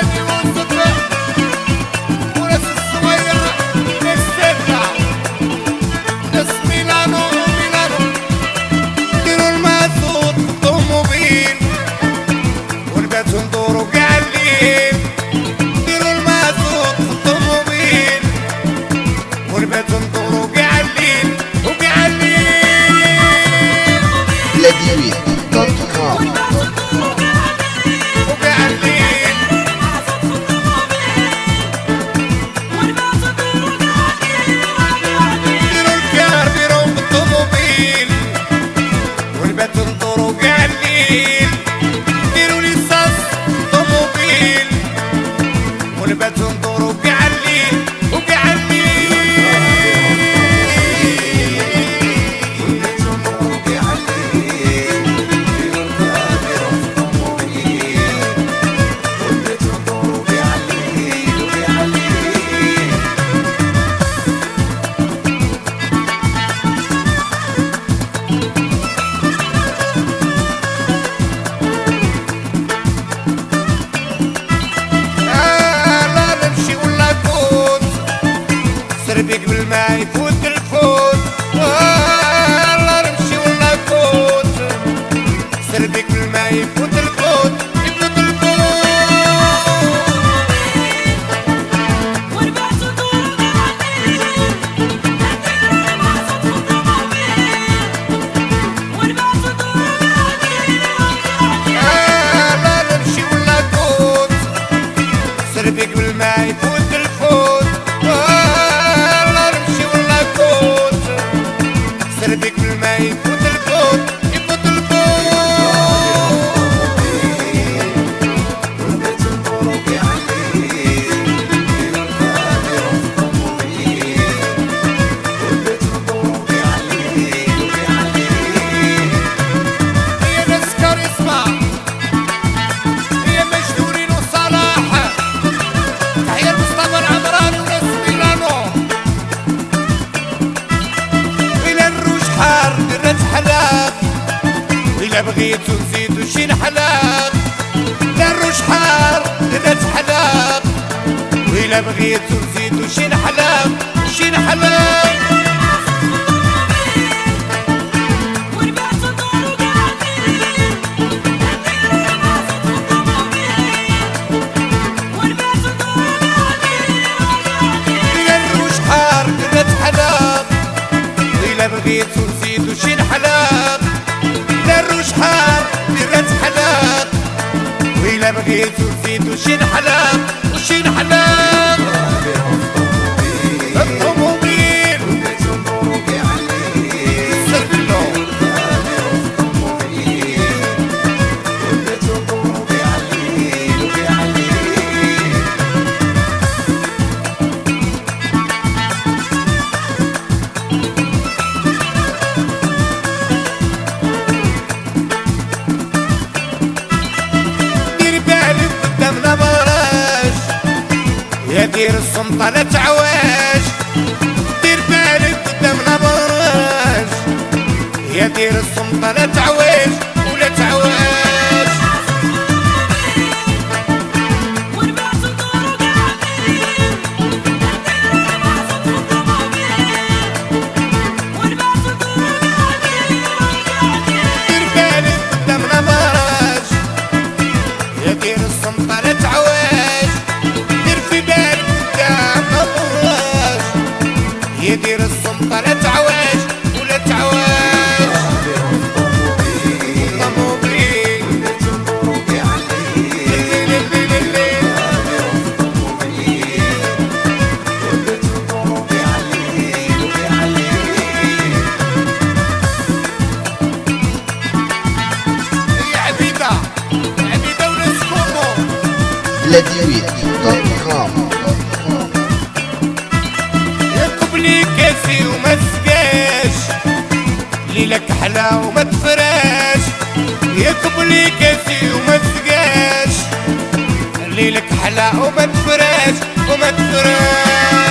سربيك بالماء يفوت الفوت، والله نمشي ولا نفوت. سربيك بالماء يفوت الفوت، يفوت الفوت. وربعت ودور قاعدين، ندير ما صدق الضمامين. وربعت ودور قاعدين، والله نمشي ولا نفوت. سربيك بالماء يفوت الفوت، سربيك بالماء يفوت الفوت، يفوت الفوت. ولبيت الضروب يعلي، ولبيت الضروب يعلي. هي نسكر اسمع، هي مجدورين وصلاح. تحية مصطفى العمراني وناس ميلانو. درت حلاق إلا بغيتو نزيدو شي نحلاق. لا الروش حار درت حلاق، وإلا بغيتو نزيدو شي نحلاق شي نحلاق. وربعت ودور قاعدين، ندير ما صدق الضمامين. وربعت ودور قاعدين، لا الروش حار درت حلاق، وإلا بغيتو نزيدو شي نحلاق. لا الروش حار درت حلاق، وإلا بغيتو نزيدو شي نحلاق وشي نحلاق. الطموبيل سربلو دير السلطة لا تعواش. دير بالك قدامنا براش، يا دير السلطة لا تعواش ولا تعواش. وربعت ودور قاعدين، ندير ما صدق الضمامين. وربعت ودور قاعدين، دير بالك قدامنا براش، يا دير السلطة لا تعواش. يدير السلطة لا تعواش ولا تعواش. طموبيل هي عبيدة عبيدة وناس كومو. ladioit.com. لي كاسي وما تسقاش، ليلك حلا وما تفراش. يكب لي كاسي وما تسقاش، ليلك حلا وما تفراش وما تفراش.